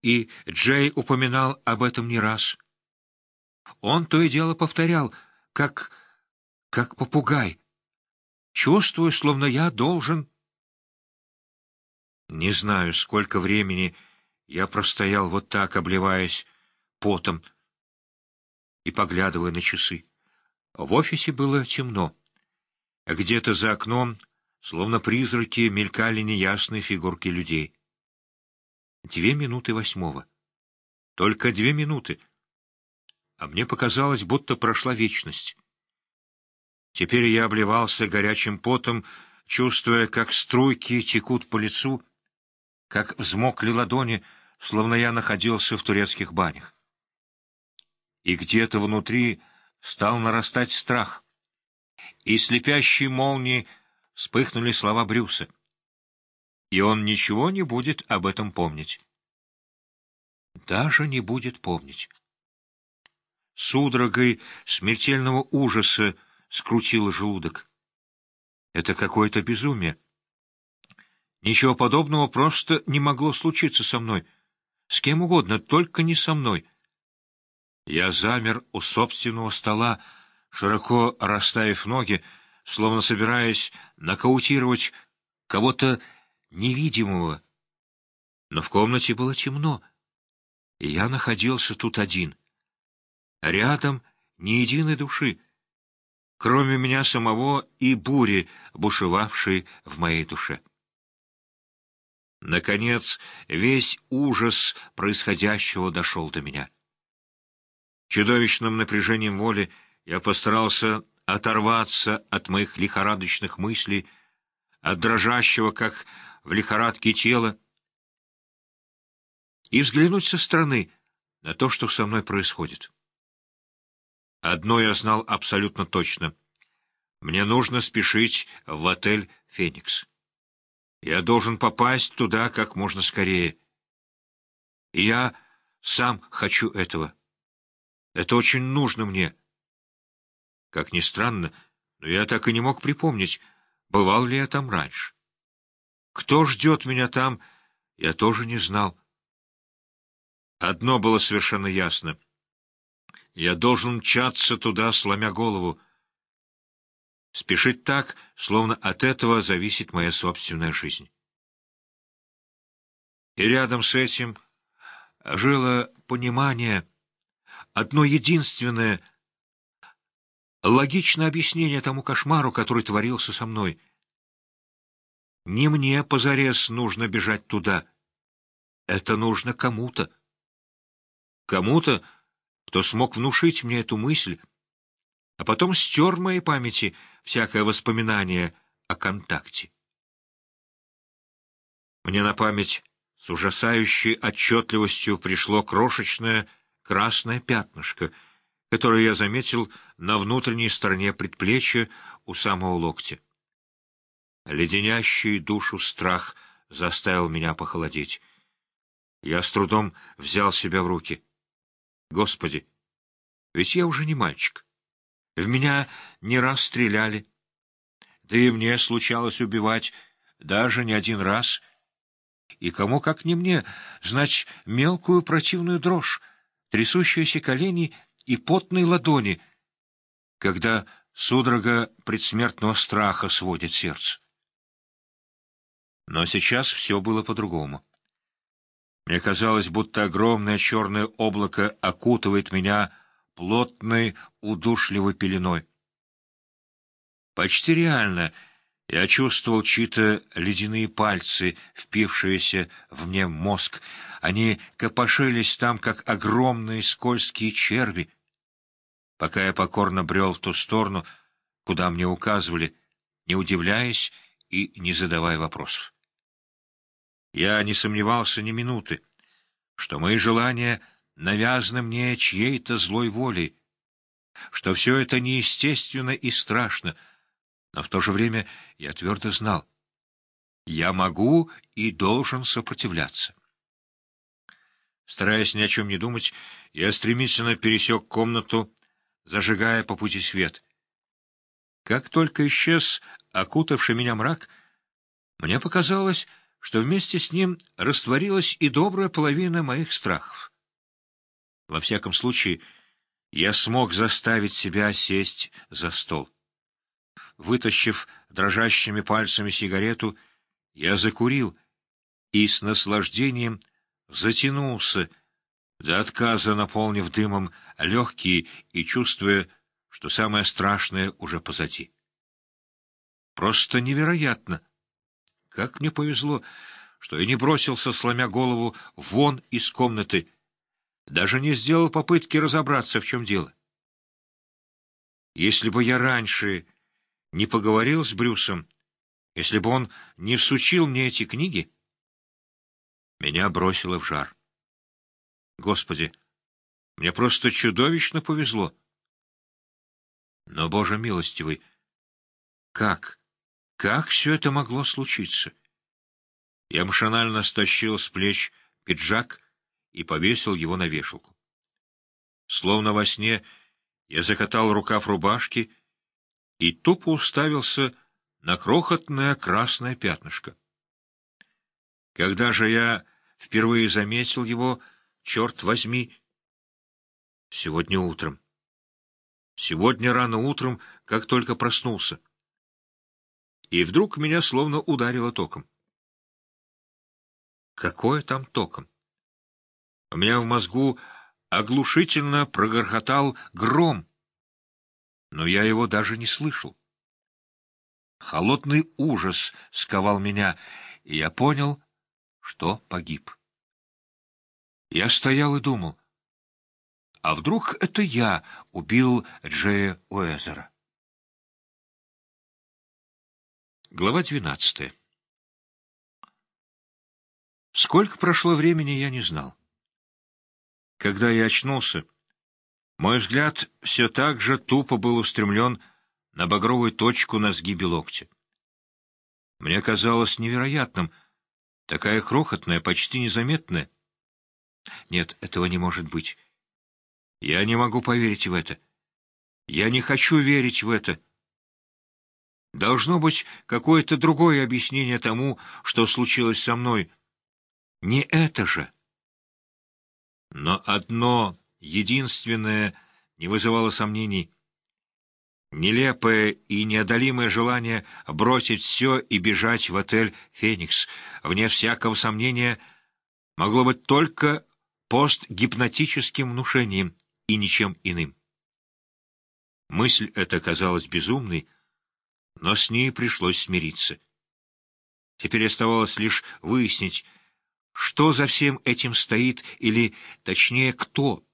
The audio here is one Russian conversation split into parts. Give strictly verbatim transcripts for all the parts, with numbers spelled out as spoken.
и Джей упоминал об этом не раз. Он то и дело повторял, как... как попугай. Чувствую, словно я должен... Не знаю, сколько времени я простоял вот так, обливаясь потом и поглядывая на часы. В офисе было темно. Где-то за окном, словно призраки, мелькали неясные фигурки людей. Две минуты восьмого. Только две минуты. А мне показалось, будто прошла вечность. Теперь я обливался горячим потом, чувствуя, как струйки текут по лицу, как взмокли ладони, словно я находился в турецких банях. И где-то внутри стал нарастать страх, и слепящие молнии вспыхнули слова Брюса. И он ничего не будет об этом помнить. Даже не будет помнить. Судорогой смертельного ужаса скрутило желудок. Это какое-то безумие. Ничего подобного просто не могло случиться со мной. С кем угодно, только не со мной. Я замер у собственного стола, широко расставив ноги, словно собираясь нокаутировать кого-то невидимого. Но в комнате было темно, и я находился тут один. Рядом ни единой души, кроме меня самого и бури, бушевавшей в моей душе. Наконец, весь ужас происходящего дошел до меня. Чудовищным напряжением воли я постарался оторваться от моих лихорадочных мыслей, от дрожащего, как в лихорадке, тела, и взглянуть со стороны на то, что со мной происходит. Одно я знал абсолютно точно. Мне нужно спешить в отель «Феникс». Я должен попасть туда как можно скорее. И я сам хочу этого. Это очень нужно мне. Как ни странно, но я так и не мог припомнить, бывал ли я там раньше. Кто ждет меня там, я тоже не знал. Одно было совершенно ясно. Я должен мчаться туда, сломя голову. Спешить так, словно от этого зависит моя собственная жизнь. И рядом с этим жило понимание, одно единственное, логичное объяснение тому кошмару, который творился со мной. Не мне позарез нужно бежать туда. Это нужно кому-то. Кому-то, кто смог внушить мне эту мысль, а потом стер в моей памяти всякое воспоминание о контакте. Мне на память с ужасающей отчетливостью пришло крошечное красное пятнышко, которое я заметил на внутренней стороне предплечья у самого локтя. Леденящий душу страх заставил меня похолодеть. Я с трудом взял себя в руки. Господи, ведь я уже не мальчик. В меня не раз стреляли, да и мне случалось убивать даже не один раз. И кому, как не мне, знать мелкую противную дрожь, трясущиеся колени и потные ладони, когда судорога предсмертного страха сводит сердце. Но сейчас все было по-другому. Мне казалось, будто огромное черное облако окутывает меня плотной, удушливой пеленой. Почти реально я чувствовал чьи-то ледяные пальцы, впившиеся в мне мозг. Они копошились там, как огромные скользкие черви, пока я покорно брел в ту сторону, куда мне указывали, не удивляясь и не задавая вопросов. Я не сомневался ни минуты, что мои желания навязаны мне чьей-то злой волей, что все это неестественно и страшно, но в то же время я твердо знал, я могу и должен сопротивляться. Стараясь ни о чем не думать, я стремительно пересек комнату, зажигая по пути свет. Как только исчез окутавший меня мрак, мне показалось, что вместе с ним растворилась и добрая половина моих страхов. Во всяком случае, я смог заставить себя сесть за стол. Вытащив дрожащими пальцами сигарету, я закурил и с наслаждением затянулся, до отказа наполнив дымом легкие и чувствуя, что самое страшное уже позади. Просто невероятно! Как мне повезло, что я не бросился, сломя голову, вон из комнаты, даже не сделал попытки разобраться, в чем дело. Если бы я раньше не поговорил с Брюсом, если бы он не всучил мне эти книги, меня бросило в жар. Господи, мне просто чудовищно повезло. Но, Боже милостивый, как, как все это могло случиться? Я машинально стащил с плеч пиджак и повесил его на вешалку. Словно во сне я закатал рукав рубашки и тупо уставился на крохотное красное пятнышко. Когда же я впервые заметил его, черт возьми, сегодня утром. Сегодня рано утром, как только проснулся. И вдруг меня словно ударило током. Какое там током? У меня в мозгу оглушительно прогрохотал гром, но я его даже не слышал. Холодный ужас сковал меня, и я понял, что погиб. Я стоял и думал, а вдруг это я убил Джея Уэзера? Глава двенадцатая. Сколько прошло времени, я не знал. Когда я очнулся, мой взгляд все так же тупо был устремлен на багровую точку на сгибе локтя. Мне казалось невероятным, такая крохотная, почти незаметная. Нет, этого не может быть. Я не могу поверить в это. Я не хочу верить в это. Должно быть какое-то другое объяснение тому, что случилось со мной. Не это же. Но одно, единственное, не вызывало сомнений. Нелепое и неодолимое желание бросить все и бежать в отель «Феникс», вне всякого сомнения, могло быть только постгипнотическим внушением и ничем иным. Мысль эта казалась безумной, но с ней пришлось смириться. Теперь оставалось лишь выяснить, что за всем этим стоит, или, точнее, кто.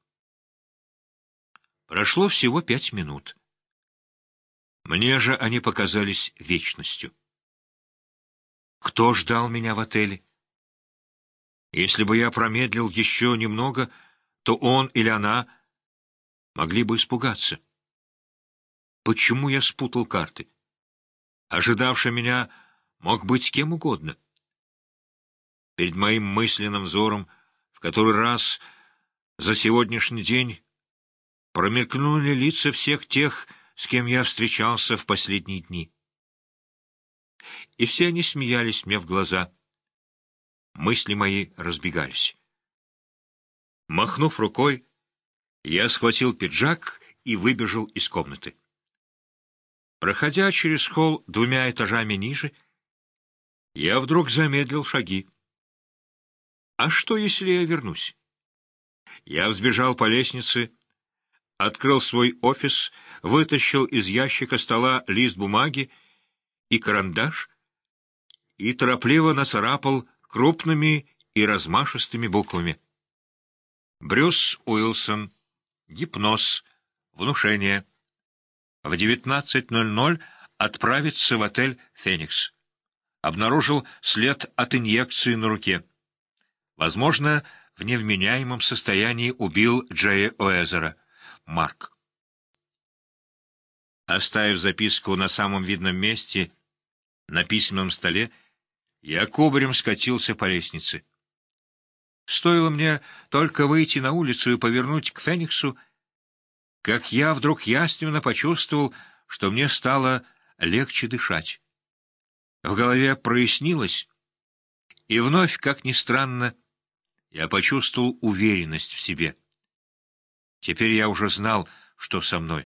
Прошло всего пять минут. Мне же они показались вечностью. Кто ждал меня в отеле? Если бы я промедлил еще немного, то он или она могли бы испугаться. Почему я спутал карты? Ожидавший меня мог быть кем угодно. Перед моим мысленным взором в который раз за сегодняшний день промелькнули лица всех тех, с кем я встречался в последние дни. И все они смеялись мне в глаза. Мысли мои разбегались. Махнув рукой, я схватил пиджак и выбежал из комнаты. Проходя через холл двумя этажами ниже, я вдруг замедлил шаги. А что, если я вернусь? Я взбежал по лестнице, открыл свой офис, вытащил из ящика стола лист бумаги и карандаш и торопливо нацарапал крупными и размашистыми буквами. Брюс Уилсон. Гипноз. Внушение. В девятнадцать ноль ноль отправиться в отель «Феникс». Обнаружил след от инъекции на руке. Возможно, в невменяемом состоянии убил Джея Уэзера. Марк. Оставив записку на самом видном месте, на письменном столе, я кубарем скатился по лестнице. Стоило мне только выйти на улицу и повернуть к Фениксу, как я вдруг яственно почувствовал, что мне стало легче дышать. В голове прояснилось, И вновь, как ни странно, я почувствовал уверенность в себе. Теперь я уже знал, что со мной.